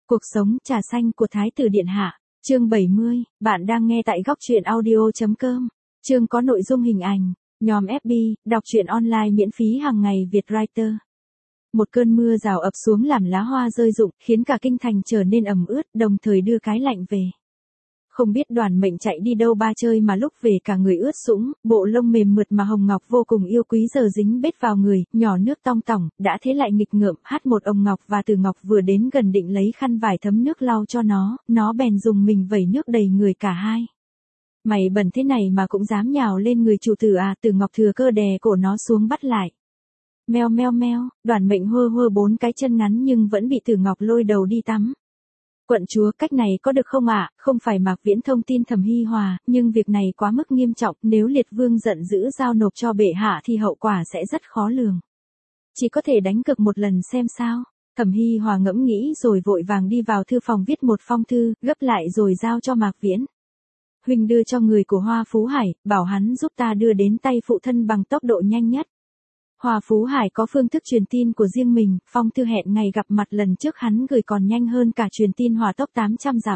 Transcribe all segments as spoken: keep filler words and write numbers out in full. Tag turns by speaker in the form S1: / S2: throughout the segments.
S1: Cuộc sống trà xanh của Thái tử Điện Hạ, chương bảy mươi, bạn đang nghe tại góc truyện audio.com. Chương có nội dung hình ảnh, nhóm ép bê, đọc truyện online miễn phí hàng ngày Việt Writer. Một cơn mưa rào ập xuống làm lá hoa rơi rụng, khiến cả kinh thành trở nên ẩm ướt, đồng thời đưa cái lạnh về. Không biết Đoàn Mệnh chạy đi đâu ba chơi mà lúc về cả người ướt sũng, bộ lông mềm mượt mà Hồng Ngọc vô cùng yêu quý giờ dính bết vào người, nhỏ nước tong tỏng, đã thế lại nghịch ngợm, hát một ông Ngọc và Từ Ngọc vừa đến gần định lấy khăn vải thấm nước lau cho nó, nó bèn dùng mình vẩy nước đầy người cả hai. Mày bẩn thế này mà cũng dám nhào lên người chủ tử à? Từ Ngọc thừa cơ đè cổ nó xuống bắt lại. Meo meo meo, Đoàn Mệnh hơ hơ bốn cái chân ngắn nhưng vẫn bị Từ Ngọc lôi đầu đi tắm. Quận chúa, cách này có được không ạ? À? Không phải Mạc Viễn thông tin Thẩm Hi Hòa, nhưng việc này quá mức nghiêm trọng, nếu Liệt Vương giận dữ giao nộp cho bệ hạ thì hậu quả sẽ rất khó lường. Chỉ có thể đánh cược một lần xem sao. Thẩm Hi Hòa ngẫm nghĩ rồi vội vàng đi vào thư phòng viết một phong thư, gấp lại rồi giao cho Mạc Viễn. Huynh đưa cho người của Hoa Phú Hải, bảo hắn giúp ta đưa đến tay phụ thân bằng tốc độ nhanh nhất. Hoa Phú Hải có phương thức truyền tin của riêng mình, phong thư hẹn ngày gặp mặt lần trước hắn gửi còn nhanh hơn cả truyền tin hỏa tốc tám trăm dặm.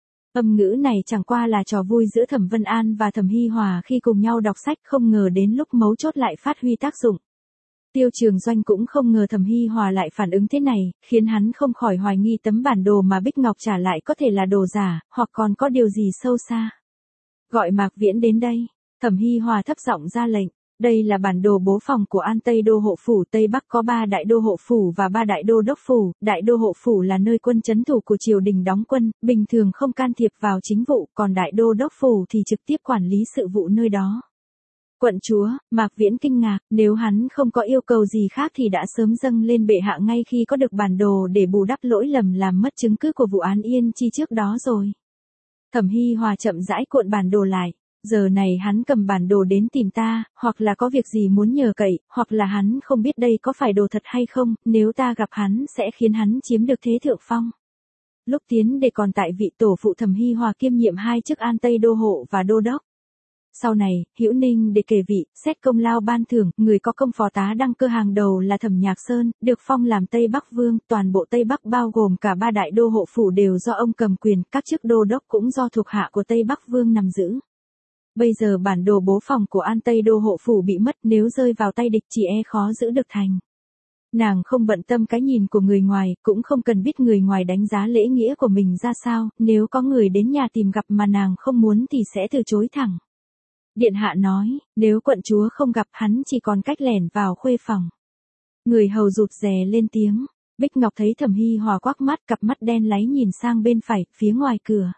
S1: Âm ngữ này chẳng qua là trò vui giữa Thẩm Vân An và Thẩm Hi Hòa khi cùng nhau đọc sách, không ngờ đến lúc mấu chốt lại phát huy tác dụng. Tiêu Trường Doanh cũng không ngờ Thẩm Hi Hòa lại phản ứng thế này, khiến hắn không khỏi hoài nghi tấm bản đồ mà Bích Ngọc trả lại có thể là đồ giả, hoặc còn có điều gì sâu xa. Gọi Mạc Viễn đến đây, Thẩm Hi Hòa thấp giọng ra lệnh. Đây là bản đồ bố phòng của An Tây Đô Hộ Phủ. Tây Bắc có ba đại đô hộ phủ và ba đại đô đốc phủ. Đại đô hộ phủ là nơi quân trấn thủ của triều đình đóng quân, bình thường không can thiệp vào chính vụ, còn đại đô đốc phủ thì trực tiếp quản lý sự vụ nơi đó. Quận chúa, Mạc Viễn kinh ngạc, nếu hắn không có yêu cầu gì khác thì đã sớm dâng lên bệ hạ ngay khi có được bản đồ để bù đắp lỗi lầm làm mất chứng cứ của vụ án Yên Chi trước đó rồi. Thẩm Hi Hòa chậm rãi cuộn bản đồ lại. Giờ này hắn cầm bản đồ đến tìm ta, hoặc là có việc gì muốn nhờ cậy, hoặc là hắn không biết đây có phải đồ thật hay không, nếu ta gặp hắn sẽ khiến hắn chiếm được thế thượng phong. Lúc tiến để còn tại vị tổ phụ Thẩm Hi Hòa kiêm nhiệm hai chức An Tây Đô Hộ và Đô Đốc. Sau này, Hữu Ninh để kể vị, xét công lao ban thưởng, người có công phó tá đăng cơ hàng đầu là Thẩm Nhạc Sơn, được phong làm Tây Bắc Vương, toàn bộ Tây Bắc bao gồm cả ba đại đô hộ phủ đều do ông cầm quyền, các chức đô đốc cũng do thuộc hạ của Tây Bắc Vương nắm giữ. Bây giờ bản đồ bố phòng của An Tây Đô Hộ Phủ bị mất, nếu rơi vào tay địch chỉ e khó giữ được thành. Nàng không bận tâm cái nhìn của người ngoài, cũng không cần biết người ngoài đánh giá lễ nghĩa của mình ra sao, nếu có người đến nhà tìm gặp mà nàng không muốn thì sẽ từ chối thẳng. Điện hạ nói, nếu quận chúa không gặp hắn chỉ còn cách lẻn vào khuê phòng. Người hầu rụt rè lên tiếng, Bích Ngọc thấy Thẩm Hi Hòa quắc mắt, cặp mắt đen láy nhìn sang bên phải, phía ngoài cửa.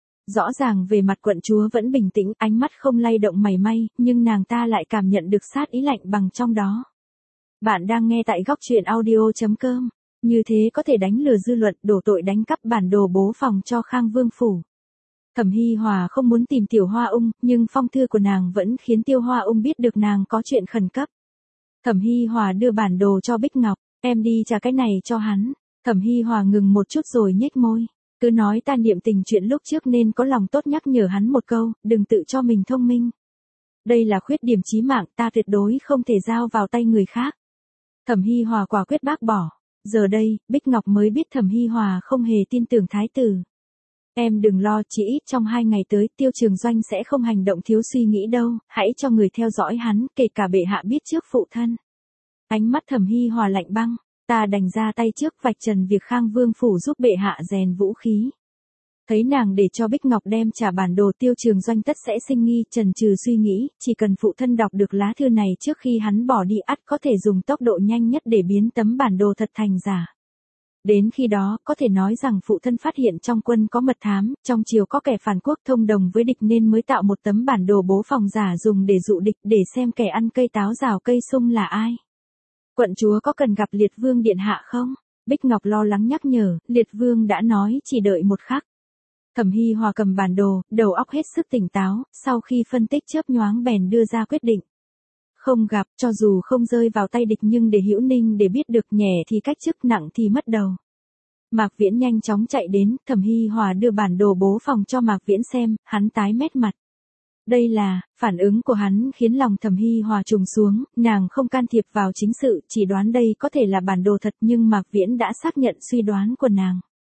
S1: Rõ ràng về mặt quận chúa vẫn bình tĩnh, ánh mắt không lay động mảy may, nhưng nàng ta lại cảm nhận được sát ý lạnh bằng trong đó. Bạn đang nghe tại góc truyện audio.com. Như thế có thể đánh lừa dư luận, đổ tội đánh cắp bản đồ bố phòng cho Khang Vương Phủ. Thẩm Hi Hòa không muốn tìm Tiểu Hoa Ung, nhưng phong thư của nàng vẫn khiến Tiêu Hoa Ung biết được nàng có chuyện khẩn cấp. Thẩm Hi Hòa đưa bản đồ cho Bích Ngọc, em đi trả cái này cho hắn. Thẩm Hi Hòa ngừng một chút rồi nhếch môi. Cứ nói ta niệm tình chuyện lúc trước nên có lòng tốt nhắc nhở hắn một câu, đừng tự cho mình thông minh. Đây là khuyết điểm chí mạng, ta tuyệt đối không thể giao vào tay người khác. Thẩm Hi Hòa quả quyết bác bỏ. Giờ đây, Bích Ngọc mới biết Thẩm Hi Hòa không hề tin tưởng thái tử. Em đừng lo, chỉ ít trong hai ngày tới Tiêu Trường Doanh sẽ không hành động thiếu suy nghĩ đâu, hãy cho người theo dõi hắn, kể cả bệ hạ biết trước phụ thân. Ánh mắt Thẩm Hi Hòa lạnh băng. Ta đành ra tay trước vạch trần việc Khang Vương Phủ giúp bệ hạ rèn vũ khí. Thấy nàng để cho Bích Ngọc đem trả bản đồ Tiêu Trường Doanh tất sẽ sinh nghi, chần chừ suy nghĩ, chỉ cần phụ thân đọc được lá thư này trước khi hắn bỏ đi ắt có thể dùng tốc độ nhanh nhất để biến tấm bản đồ thật thành giả. Đến khi đó, có thể nói rằng phụ thân phát hiện trong quân có mật thám, trong triều có kẻ phản quốc thông đồng với địch nên mới tạo một tấm bản đồ bố phòng giả dùng để dụ địch, để xem kẻ ăn cây táo rào cây sung là ai. Quận chúa có cần gặp Liệt Vương điện hạ không? Bích Ngọc lo lắng nhắc nhở, Liệt Vương đã nói chỉ đợi một khắc. Thẩm Hi Hòa cầm bản đồ, đầu óc hết sức tỉnh táo, sau khi phân tích chớp nhoáng bèn đưa ra quyết định. Không gặp, cho dù không rơi vào tay địch nhưng để Hữu Ninh để biết được, nhẹ thì cách chức, nặng thì mất đầu. Mạc Viễn nhanh chóng chạy đến, Thẩm Hi Hòa đưa bản đồ bố phòng cho Mạc Viễn xem, hắn tái mét mặt. Đây là, phản ứng của hắn khiến lòng Thẩm Hi Hòa trùng xuống, nàng không can thiệp vào chính sự, chỉ đoán đây có thể là bản đồ thật nhưng Mạc Viễn đã xác nhận suy đoán của nàng.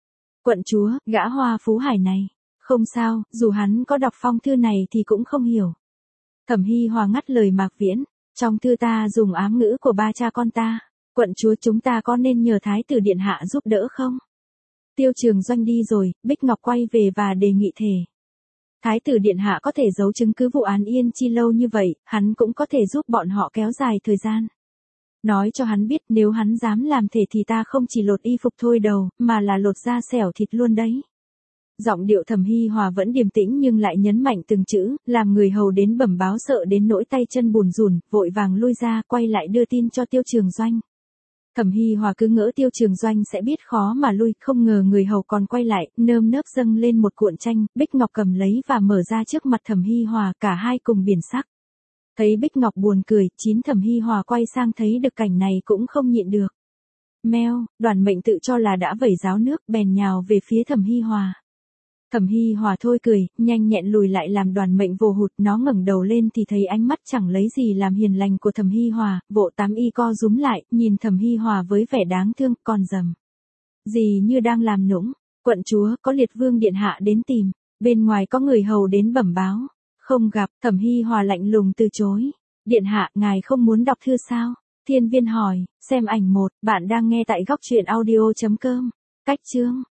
S1: Quận chúa, gã hoa phú hải này. Không sao, dù hắn có đọc phong thư này thì cũng không hiểu. Thẩm Hy Hòa ngắt lời Mạc Viễn. Trong thư ta dùng ám ngữ của ba cha con ta. Quận chúa chúng ta có nên nhờ Thái tử Điện Hạ giúp đỡ không? Tiêu Trường Doanh đi rồi, Bích Ngọc quay về và đề nghị thề. Thái tử Điện Hạ có thể giấu chứng cứ vụ án Yên Chi lâu như vậy, hắn cũng có thể giúp bọn họ kéo dài thời gian. Nói cho hắn biết nếu hắn dám làm thể thì ta không chỉ lột y phục thôi đầu, mà là lột da xẻo thịt luôn đấy. Giọng điệu Thẩm Hy Hòa vẫn điềm tĩnh nhưng lại nhấn mạnh từng chữ, làm người hầu đến bẩm báo sợ đến nỗi tay chân bùn rùn, vội vàng lui ra quay lại đưa tin cho Tiêu Trường Doanh. Thẩm Hy Hòa cứ ngỡ Tiêu Trường Doanh sẽ biết khó mà lui, không ngờ người hầu còn quay lại, nơm nớp dâng lên một cuộn tranh, Bích Ngọc cầm lấy và mở ra trước mặt Thẩm Hy Hòa, cả hai cùng biển sắc. Thấy Bích Ngọc buồn cười, chín Thẩm Hy Hòa quay sang thấy được cảnh này cũng không nhịn được. Meo, Đoàn Mệnh tự cho là đã vẩy ráo nước, bèn nhào về phía Thẩm Hy Hòa. Thẩm Hy Hòa thôi cười, nhanh nhẹn lùi lại làm Đoàn Mệnh vồ hụt, nó ngẩng đầu lên thì thấy ánh mắt chẳng lấy gì làm hiền lành của Thẩm Hy Hòa, bộ tám y co rúm lại, nhìn Thẩm Hy Hòa với vẻ đáng thương, còn rầm. Gì như đang làm nũng, quận chúa, có Liệt Vương Điện Hạ đến tìm, bên ngoài có người hầu đến bẩm báo, không gặp, Thẩm Hy Hòa lạnh lùng từ chối. Điện Hạ, ngài không muốn đọc thư sao? Thiên Viên hỏi, xem ảnh một, bạn đang nghe tại góc truyện audio chấm com, cách chương.